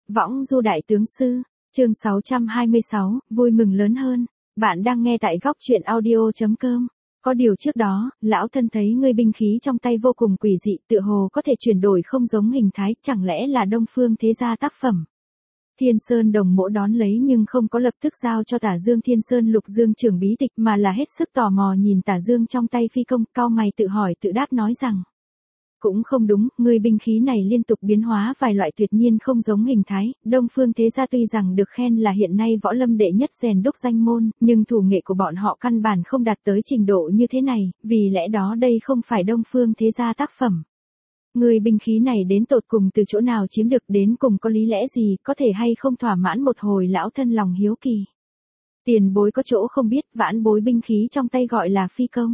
Võng du đại tướng sư, chương 626, vui mừng lớn hơn. Bạn đang nghe tại góc truyện audio.com. Có điều trước đó, lão thân thấy ngươi binh khí trong tay vô cùng quỷ dị, tựa hồ có thể chuyển đổi không giống hình thái, chẳng lẽ là Đông Phương Thế Gia tác phẩm. Thiên Sơn Đồng Mỗ đón lấy nhưng không có lập tức giao cho Tả Dương Thiên Sơn Lục Dương trưởng bí tịch mà là hết sức tò mò nhìn Tả Dương trong tay phi công, cau mày tự hỏi tự đáp nói rằng. Cũng không đúng, ngươi binh khí này liên tục biến hóa vài loại tuyệt nhiên không giống hình thái, Đông Phương Thế Gia tuy rằng được khen là hiện nay võ lâm đệ nhất rèn đúc danh môn, nhưng thủ nghệ của bọn họ căn bản không đạt tới trình độ như thế này, vì lẽ đó đây không phải Đông Phương Thế Gia tác phẩm. Ngươi binh khí này đến tột cùng từ chỗ nào chiếm được, đến cùng có lý lẽ gì, có thể hay không thỏa mãn một hồi lão thân lòng hiếu kỳ. Tiền bối có chỗ không biết, vãn bối binh khí trong tay gọi là phi công.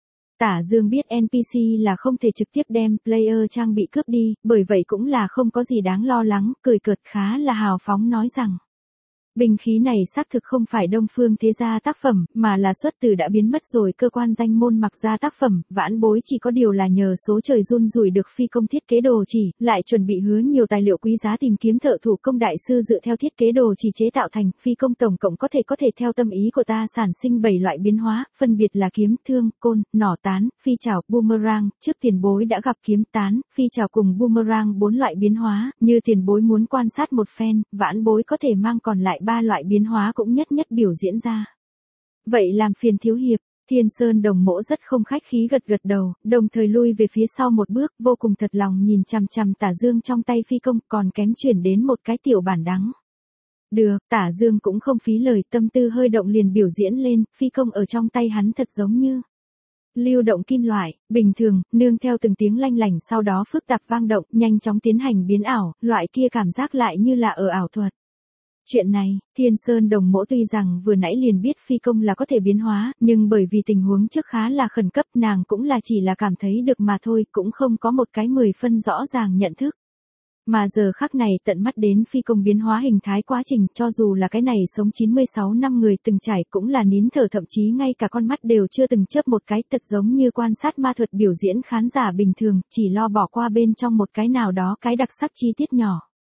Tả Dương biết NPC là không thể trực tiếp đem player trang bị cướp đi, bởi vậy cũng là không có gì đáng lo lắng, cười cợt khá là hào phóng nói rằng. Binh khí này xác thực không phải Đông Phương Thế Gia tác phẩm, mà là xuất từ đã biến mất rồi cơ quan danh môn Mặc Gia tác phẩm, vãn bối chỉ có điều là nhờ số trời run rủi được phi công thiết kế đồ chỉ, lại chuẩn bị hứa nhiều tài liệu quý giá tìm kiếm thợ thủ công đại sư dựa theo thiết kế đồ chỉ chế tạo thành, phi công tổng cộng có thể theo tâm ý của ta sản sinh 7 loại biến hóa, phân biệt là kiếm, thương, côn, nỏ tán, phi trảo, boomerang, trước tiền bối đã gặp kiếm tán, phi trảo cùng boomerang 4 loại biến hóa, như tiền bối muốn quan sát một phen, vãn bối có thể mang còn lại 3 loại biến hóa cũng nhất biểu diễn ra. Vậy làm phiền thiếu hiệp, Thiên Sơn Đồng Mỗ rất không khách khí gật đầu, đồng thời lui về phía sau một bước, vô cùng thật lòng nhìn chằm chằm Tả Dương trong tay phi công, còn kém chuyển đến một cái tiểu bản đắng. Được, Tả Dương cũng không phí lời, tâm tư hơi động liền biểu diễn lên, phi công ở trong tay hắn thật giống như lưu động kim loại, bình thường, nương theo từng tiếng lanh lảnh sau đó phức tạp vang động, nhanh chóng tiến hành biến ảo, loại kia cảm giác lại như là ở ảo thuật. Chuyện này, Thiên Sơn Đồng Mỗ tuy rằng vừa nãy liền biết phi công là có thể biến hóa, nhưng bởi vì tình huống trước khá là khẩn cấp nàng cũng là chỉ là cảm thấy được mà thôi, cũng không có một cái 10 phân rõ ràng nhận thức. Mà giờ khắc này tận mắt đến phi công biến hóa hình thái quá trình, cho dù là cái này sống 96 năm người từng trải cũng là nín thở, thậm chí ngay cả con mắt đều chưa từng chớp một cái, thật giống như quan sát ma thuật biểu diễn khán giả bình thường, chỉ lo bỏ qua bên trong một cái nào đó cái đặc sắc chi tiết nhỏ.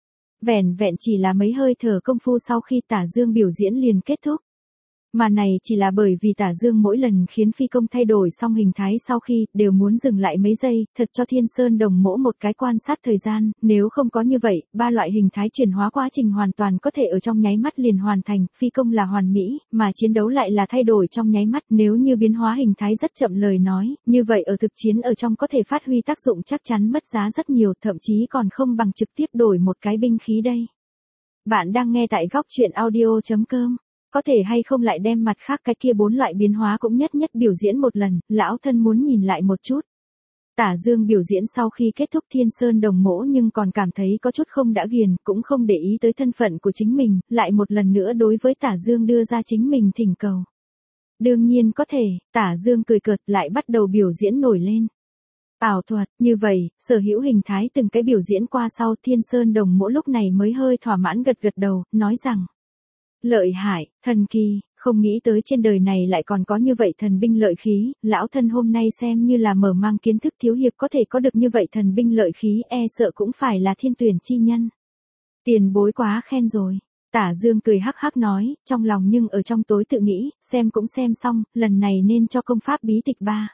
Vẻn vẹn chỉ là mấy hơi thở công phu sau khi Tả Dương biểu diễn liền kết thúc. Mà này chỉ là bởi vì Tả Dương mỗi lần khiến phi công thay đổi xong hình thái sau khi, đều muốn dừng lại mấy giây, thật cho Thiên Sơn Đồng Mỗ một cái quan sát thời gian, nếu không có như vậy, 3 loại hình thái chuyển hóa quá trình hoàn toàn có thể ở trong nháy mắt liền hoàn thành, phi công là hoàn mỹ, mà chiến đấu lại là thay đổi trong nháy mắt, nếu như biến hóa hình thái rất chậm lời nói, như vậy ở thực chiến ở trong có thể phát huy tác dụng chắc chắn mất giá rất nhiều, thậm chí còn không bằng trực tiếp đổi một cái binh khí đây. Bạn đang nghe tại góc truyện audio.com. Có thể hay không lại đem mặt khác cái kia 4 loại biến hóa cũng nhất biểu diễn một lần, lão thân muốn nhìn lại một chút. Tả Dương biểu diễn sau khi kết thúc Thiên Sơn Đồng Mỗ nhưng còn cảm thấy có chút không đã ghiền, cũng không để ý tới thân phận của chính mình, lại một lần nữa đối với Tả Dương đưa ra chính mình thỉnh cầu. Đương nhiên có thể, Tả Dương cười cợt lại bắt đầu biểu diễn nổi lên. Ảo thuật, như vậy, sở hữu hình thái từng cái biểu diễn qua sau Thiên Sơn Đồng Mỗ lúc này mới hơi thỏa mãn gật đầu, nói rằng. Lợi hại, thần kỳ, không nghĩ tới trên đời này lại còn có như vậy thần binh lợi khí, lão thân hôm nay xem như là mở mang kiến thức, thiếu hiệp có thể có được như vậy thần binh lợi khí sợ cũng phải là thiên tuyển chi nhân. Tiền bối quá khen rồi. Tả Dương cười hắc hắc nói, trong lòng nhưng ở trong tối tự nghĩ, xem cũng xem xong, lần này nên cho công pháp bí tịch 3.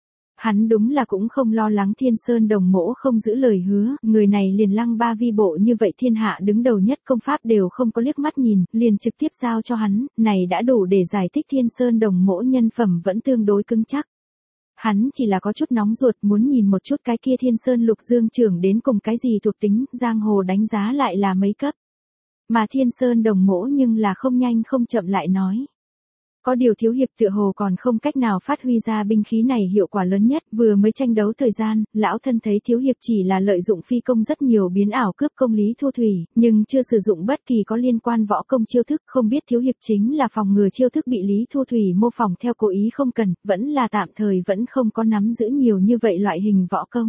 Hắn đúng là cũng không lo lắng Thiên Sơn Đồng Mỗ không giữ lời hứa, người này liền lăng ba vi bộ như vậy thiên hạ đứng đầu nhất công pháp đều không có liếc mắt nhìn, liền trực tiếp giao cho hắn, này đã đủ để giải thích Thiên Sơn Đồng Mỗ nhân phẩm vẫn tương đối cứng chắc. Hắn chỉ là có chút nóng ruột muốn nhìn một chút cái kia Thiên Sơn Lục Dương trưởng đến cùng cái gì thuộc tính, giang hồ đánh giá lại là mấy cấp. Mà Thiên Sơn Đồng Mỗ nhưng là không nhanh không chậm lại nói. Có điều thiếu hiệp tựa hồ còn không cách nào phát huy ra binh khí này hiệu quả lớn nhất, vừa mới tranh đấu thời gian, lão thân thấy thiếu hiệp chỉ là lợi dụng phi công rất nhiều biến ảo cướp công Lý Thu Thủy, nhưng chưa sử dụng bất kỳ có liên quan võ công chiêu thức, không biết thiếu hiệp chính là phòng ngừa chiêu thức bị Lý Thu Thủy mô phỏng theo cố ý không cần, vẫn là tạm thời vẫn không có nắm giữ nhiều như vậy loại hình võ công.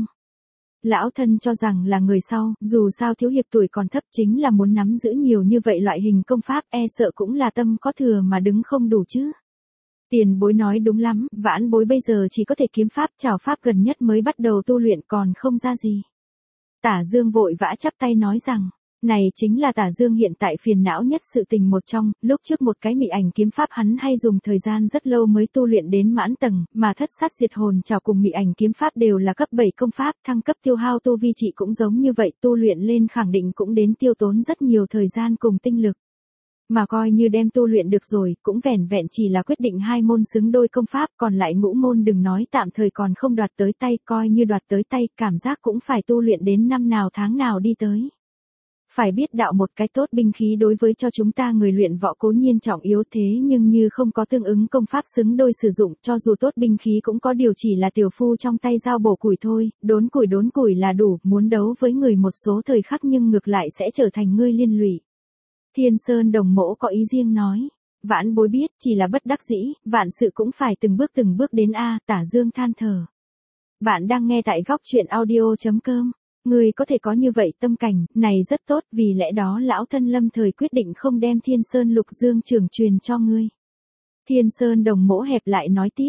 Lão thân cho rằng là người sau, dù sao thiếu hiệp tuổi còn thấp chính là muốn nắm giữ nhiều như vậy loại hình công pháp sợ cũng là tâm có thừa mà đứng không đủ chứ. Tiền bối nói đúng lắm, vãn bối bây giờ chỉ có thể kiếm pháp trảo pháp gần nhất mới bắt đầu tu luyện còn không ra gì. Tả Dương vội vã chắp tay nói rằng, Này chính là Tả Dương hiện tại phiền não nhất sự tình một trong, lúc trước một cái mị ảnh kiếm pháp hắn hay dùng thời gian rất lâu mới tu luyện đến mãn tầng, mà thất sát diệt hồn trảo cùng mị ảnh kiếm pháp đều là cấp 7 công pháp, thăng cấp tiêu hao tu vi trị cũng giống như vậy, tu luyện lên khẳng định cũng đến tiêu tốn rất nhiều thời gian cùng tinh lực. Mà coi như đem tu luyện được rồi, cũng vẻn vẹn chỉ là quyết định 2 môn xứng đôi công pháp, còn lại ngũ môn đừng nói tạm thời còn không đoạt tới tay, coi như đoạt tới tay, cảm giác cũng phải tu luyện đến năm nào tháng nào đi tới. Phải biết đạo một cái tốt binh khí đối với cho chúng ta người luyện võ cố nhiên trọng yếu thế nhưng như không có tương ứng công pháp xứng đôi sử dụng, cho dù tốt binh khí cũng có điều chỉ là tiểu phu trong tay dao bổ củi thôi, đốn củi là đủ, muốn đấu với người một số thời khắc nhưng ngược lại sẽ trở thành ngươi liên lụy. Thiên Sơn Đồng Mỗ có ý riêng nói, vãn bối biết, chỉ là bất đắc dĩ, vạn sự cũng phải từng bước đến a. Tả Dương than thở. Bạn đang nghe tại góc truyện audio.com. Ngươi có thể có như vậy tâm cảnh, này rất tốt, vì lẽ đó lão thân lâm thời quyết định không đem Thiên Sơn Lục Dương trưởng truyền cho ngươi. Thiên Sơn Đồng Mỗ hẹp lại nói tiếp,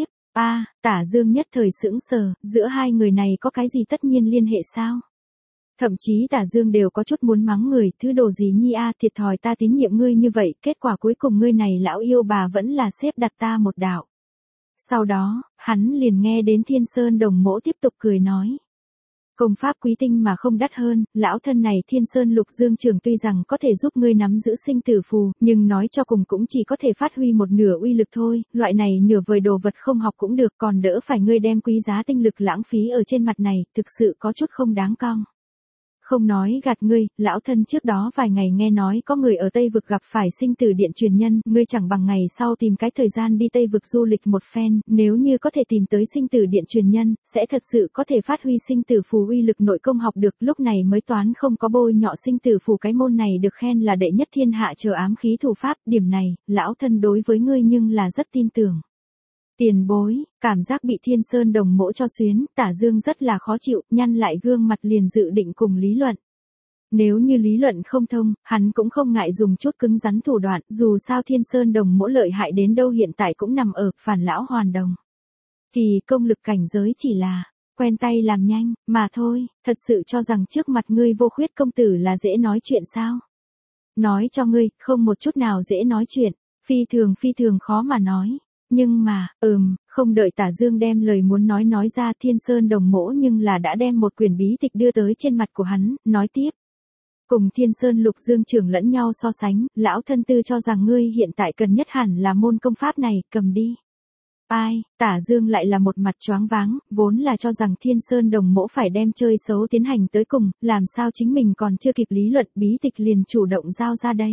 Tả Dương nhất thời sững sờ, giữa hai người này có cái gì tất nhiên liên hệ sao? Thậm chí Tả Dương đều có chút muốn mắng người, thứ đồ gì nhi thiệt thòi ta tín nhiệm ngươi như vậy, kết quả cuối cùng ngươi này lão yêu bà vẫn là xếp đặt ta một đạo. Sau đó, hắn liền nghe đến Thiên Sơn Đồng Mỗ tiếp tục cười nói. Công pháp quý tinh mà không đắt hơn, lão thân này Thiên Sơn Lục Dương Trường tuy rằng có thể giúp ngươi nắm giữ sinh tử phù, nhưng nói cho cùng cũng chỉ có thể phát huy một nửa uy lực thôi, loại này nửa vời đồ vật không học cũng được, còn đỡ phải ngươi đem quý giá tinh lực lãng phí ở trên mặt này, thực sự có chút không đáng cong. Không nói gạt ngươi, lão thân trước đó vài ngày nghe nói có người ở Tây Vực gặp phải sinh tử điện truyền nhân, ngươi chẳng bằng ngày sau tìm cái thời gian đi Tây Vực du lịch một phen, nếu như có thể tìm tới sinh tử điện truyền nhân, sẽ thật sự có thể phát huy sinh tử phù uy lực nội công học được, lúc này mới toán không có bôi nhọ sinh tử phù cái môn này được khen là đệ nhất thiên hạ chờ ám khí thủ pháp, điểm này, lão thân đối với ngươi nhưng là rất tin tưởng. Tiền bối, cảm giác bị Thiên Sơn Đồng Mỗ cho xuyến, Tả Dương rất là khó chịu, nhăn lại gương mặt liền dự định cùng lý luận. Nếu như lý luận không thông, hắn cũng không ngại dùng chút cứng rắn thủ đoạn, dù sao Thiên Sơn Đồng Mỗ lợi hại đến đâu hiện tại cũng nằm ở Phản Lão Hoàn Đồng. Kỳ công lực cảnh giới chỉ là quen tay làm nhanh, mà thôi, thật sự cho rằng trước mặt ngươi Vô Khuyết công tử là dễ nói chuyện sao? Nói cho ngươi, không một chút nào dễ nói chuyện, phi thường khó mà nói. Nhưng mà, không đợi Tả Dương đem lời muốn nói ra, Thiên Sơn Đồng Mỗ nhưng là đã đem một quyển bí tịch đưa tới trên mặt của hắn, nói tiếp. Cùng Thiên Sơn Lục Dương trưởng lẫn nhau so sánh, lão thân tư cho rằng ngươi hiện tại cần nhất hẳn là môn công pháp này, cầm đi. Tả Dương lại là một mặt choáng váng, vốn là cho rằng Thiên Sơn Đồng Mỗ phải đem chơi xấu tiến hành tới cùng, làm sao chính mình còn chưa kịp lý luận bí tịch liền chủ động giao ra đây.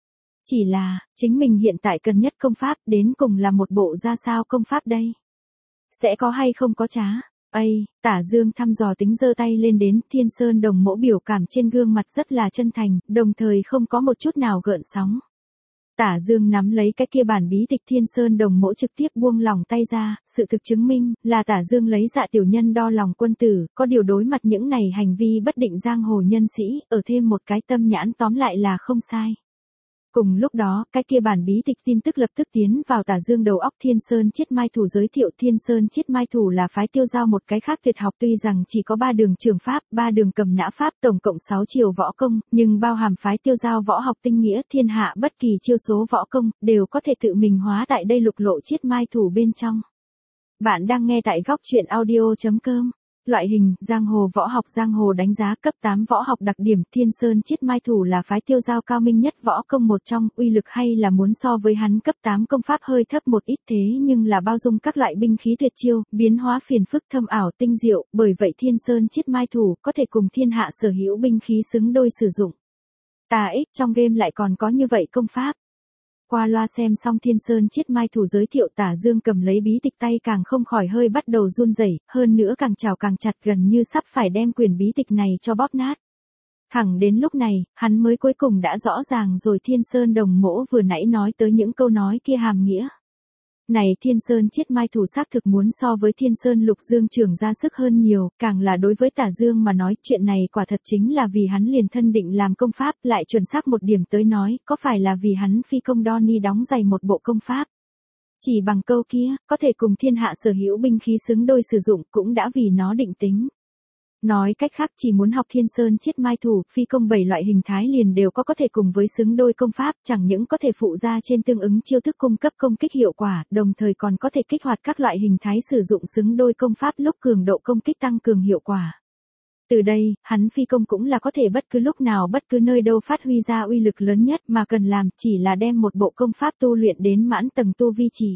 Chỉ là, chính mình hiện tại cần nhất công pháp, đến cùng là một bộ ra sao công pháp đây? Sẽ có hay không có trá? Tả Dương thăm dò tính giơ tay lên đến, Thiên Sơn Đồng Mỗ biểu cảm trên gương mặt rất là chân thành, đồng thời không có một chút nào gợn sóng. Tả Dương nắm lấy cái kia bản bí tịch, Thiên Sơn Đồng Mỗ trực tiếp buông lòng tay ra, sự thực chứng minh, là Tả Dương lấy dạ tiểu nhân đo lòng quân tử, có điều đối mặt những này hành vi bất định giang hồ nhân sĩ, ở thêm một cái tâm nhãn tóm lại là không sai. Cùng lúc đó, cái kia bản bí tịch tin tức lập tức tiến vào Tả Dương đầu óc. Thiên Sơn Chiết Mai Thủ giới thiệu, Thiên Sơn Chiết Mai Thủ là phái Tiêu Giao một cái khác tuyệt học, tuy rằng chỉ có 3 đường trường pháp, 3 đường cầm nã pháp, tổng cộng 6 chiều võ công, nhưng bao hàm phái Tiêu Giao võ học tinh nghĩa, thiên hạ bất kỳ chiêu số võ công đều có thể tự mình hóa tại đây lục lộ Chiết Mai Thủ bên trong. Bạn đang nghe tại góc truyện audio.com. Loại hình, giang hồ võ học, giang hồ đánh giá, cấp 8 võ học đặc điểm, Thiên Sơn Chiết Mai Thủ là phái Tiêu Giao cao minh nhất võ công một trong, uy lực hay là muốn so với hắn cấp 8 công pháp hơi thấp một ít, thế nhưng là bao dung các loại binh khí tuyệt chiêu, biến hóa phiền phức thâm ảo tinh diệu, bởi vậy Thiên Sơn Chiết Mai Thủ có thể cùng thiên hạ sở hữu binh khí xứng đôi sử dụng. Trong game lại còn có như vậy công pháp. Qua loa xem xong Thiên Sơn Chiết Mai Thủ giới thiệu, Tả Dương cầm lấy bí tịch tay càng không khỏi hơi bắt đầu run rẩy, hơn nữa càng chào càng chặt, gần như sắp phải đem quyển bí tịch này cho bóp nát. Thẳng đến lúc này, hắn mới cuối cùng đã rõ ràng rồi Thiên Sơn Đồng Mỗ vừa nãy nói tới những câu nói kia hàm nghĩa. Này Thiên Sơn Chiết Mai Thủ xác thực muốn so với Thiên Sơn Lục Dương trưởng ra sức hơn nhiều, càng là đối với Tả Dương mà nói, chuyện này quả thật chính là vì hắn liền thân định làm công pháp, lại chuẩn xác một điểm tới nói, có phải là vì hắn phi công Donnie đóng giày một bộ công pháp. Chỉ bằng câu kia, có thể cùng thiên hạ sở hữu binh khí xứng đôi sử dụng, cũng đã vì nó định tính. Nói cách khác chỉ muốn học Thiên Sơn Chiết Mai Thủ, phi công 7 loại hình thái liền đều có thể cùng với xứng đôi công pháp, chẳng những có thể phụ ra trên tương ứng chiêu thức cung cấp công kích hiệu quả, đồng thời còn có thể kích hoạt các loại hình thái sử dụng xứng đôi công pháp lúc cường độ công kích tăng cường hiệu quả. Từ đây, hắn phi công cũng là có thể bất cứ lúc nào bất cứ nơi đâu phát huy ra uy lực lớn nhất mà cần làm chỉ là đem một bộ công pháp tu luyện đến mãn tầng tu vi chỉ.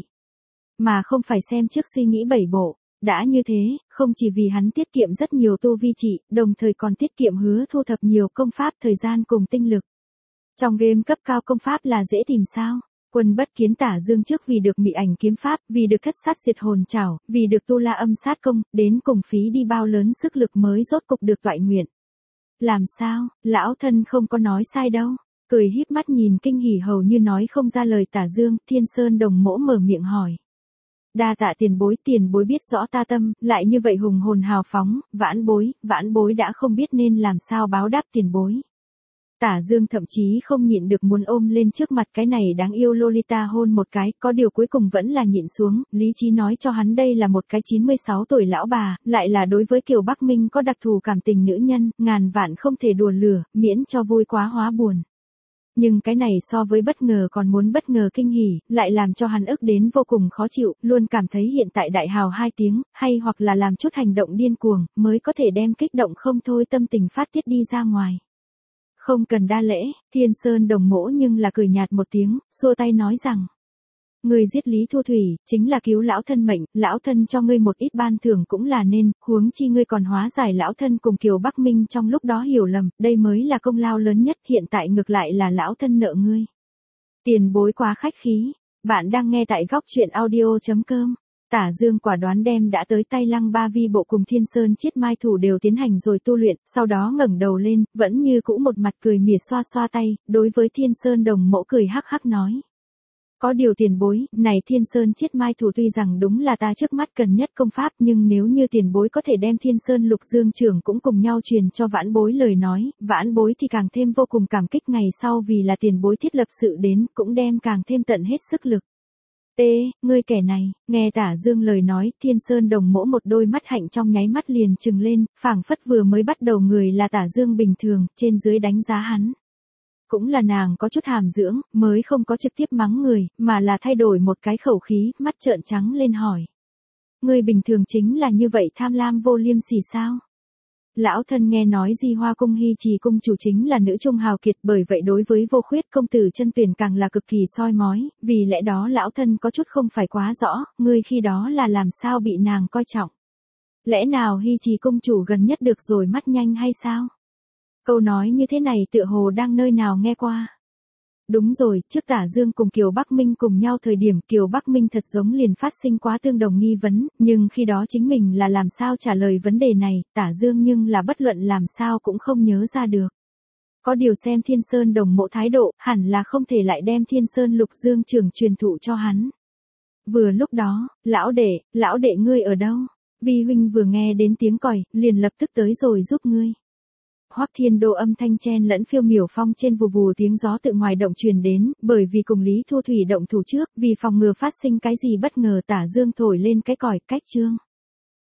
Mà không phải xem trước suy nghĩ 7 bộ. Đã như thế, không chỉ vì hắn tiết kiệm rất nhiều tu vi trị, đồng thời còn tiết kiệm hứa thu thập nhiều công pháp thời gian cùng tinh lực. Trong game cấp cao công pháp là dễ tìm sao? Quân Bất Kiến Tả Dương trước vì được Mị Ảnh kiếm pháp, vì được Thất Sát Diệt Hồn Trảo, vì được Tu La Âm Sát công, đến cùng phí đi bao lớn sức lực mới rốt cục được toại nguyện. Làm sao, lão thân không có nói sai đâu. Cười híp mắt nhìn kinh hỉ hầu như nói không ra lời Tả Dương, Thiên Sơn Đồng Mỗ mở miệng hỏi. Đa tạ tiền bối biết rõ ta tâm, lại như vậy hùng hồn hào phóng, vãn bối đã không biết nên làm sao báo đáp tiền bối. Tả Dương thậm chí không nhịn được muốn ôm lên trước mặt cái này đáng yêu Lolita hôn một cái, có điều cuối cùng vẫn là nhịn xuống, lý trí nói cho hắn đây là một cái 96 tuổi lão bà, lại là đối với Kiều Bắc Minh có đặc thù cảm tình nữ nhân, ngàn vạn không thể đùa lửa, miễn cho vui quá hóa buồn. Nhưng cái này so với bất ngờ còn muốn bất ngờ kinh hỉ, lại làm cho hắn ức đến vô cùng khó chịu, luôn cảm thấy hiện tại đại hào 2 tiếng, hay hoặc là làm chút hành động điên cuồng, mới có thể đem kích động không thôi tâm tình phát tiết đi ra ngoài. Không cần đa lễ, Thiên Sơn Đồng Mỗ nhưng là cười nhạt một tiếng, xua tay nói rằng. Ngươi giết Lý Thu Thủy, chính là cứu lão thân mệnh, lão thân cho ngươi một ít ban thưởng cũng là nên, huống chi ngươi còn hóa giải lão thân cùng Kiều Bắc Minh trong lúc đó hiểu lầm, đây mới là công lao lớn nhất, hiện tại ngược lại là lão thân nợ ngươi. Tiền bối quá khách khí, bạn đang nghe tại góc truyện audio.com. Tả Dương quả đoán đem đã tới tay Lăng Ba Vi bộ cùng Thiên Sơn Chiết Mai Thủ đều tiến hành rồi tu luyện, sau đó ngẩng đầu lên, vẫn như cũ một mặt cười mỉa xoa xoa tay, đối với Thiên Sơn Đồng Mỗ cười hắc hắc nói. Có điều tiền bối, này Thiên Sơn Chiết Mai Thủ tuy rằng đúng là ta trước mắt cần nhất công pháp nhưng nếu như tiền bối có thể đem Thiên Sơn Lục Dương trưởng cũng cùng nhau truyền cho vãn bối lời nói, vãn bối thì càng thêm vô cùng cảm kích ngày sau vì là tiền bối thiết lập sự đến cũng đem càng thêm tận hết sức lực. Ngươi kẻ này, nghe Tả Dương lời nói, Thiên Sơn Đồng Mỗ một đôi mắt hạnh trong nháy mắt liền trừng lên, phảng phất vừa mới bắt đầu người là Tả Dương bình thường, trên dưới đánh giá hắn. Cũng là nàng có chút hàm dưỡng, mới không có trực tiếp mắng người, mà là thay đổi một cái khẩu khí, mắt trợn trắng lên hỏi. Ngươi bình thường chính là như vậy tham lam vô liêm sỉ sao? Lão thân nghe nói Di Hoa Cung Hy Trì Cung chủ chính là nữ trung hào kiệt, bởi vậy đối với Vô Khuyết công tử Chân Tuyển càng là cực kỳ soi mói, vì lẽ đó lão thân có chút không phải quá rõ, ngươi khi đó là làm sao bị nàng coi trọng. Lẽ nào Hy Trì Cung chủ gần nhất được rồi mắt nhanh hay sao? Câu nói như thế này tựa hồ đang nơi nào nghe qua. Đúng rồi, trước Tả Dương cùng Kiều Bắc Minh cùng nhau thời điểm Kiều Bắc Minh thật giống liền phát sinh quá tương đồng nghi vấn, nhưng khi đó chính mình là làm sao trả lời vấn đề này, Tả Dương nhưng là bất luận làm sao cũng không nhớ ra được. Có điều xem Thiên Sơn Đồng Mộ thái độ, hẳn là không thể lại đem Thiên Sơn Lục Dương trưởng truyền thụ cho hắn. Vừa lúc đó, lão đệ ngươi ở đâu? Vi huynh vừa nghe đến tiếng còi, liền lập tức tới rồi giúp ngươi. Hoắc Thiên Đô âm thanh chen lẫn phiêu miểu phong trên vù vù tiếng gió tự ngoài động truyền đến, bởi vì cùng Lý Thu Thủy động thủ trước, vì phòng ngừa phát sinh cái gì bất ngờ Tả Dương thổi lên cái còi, cách chương.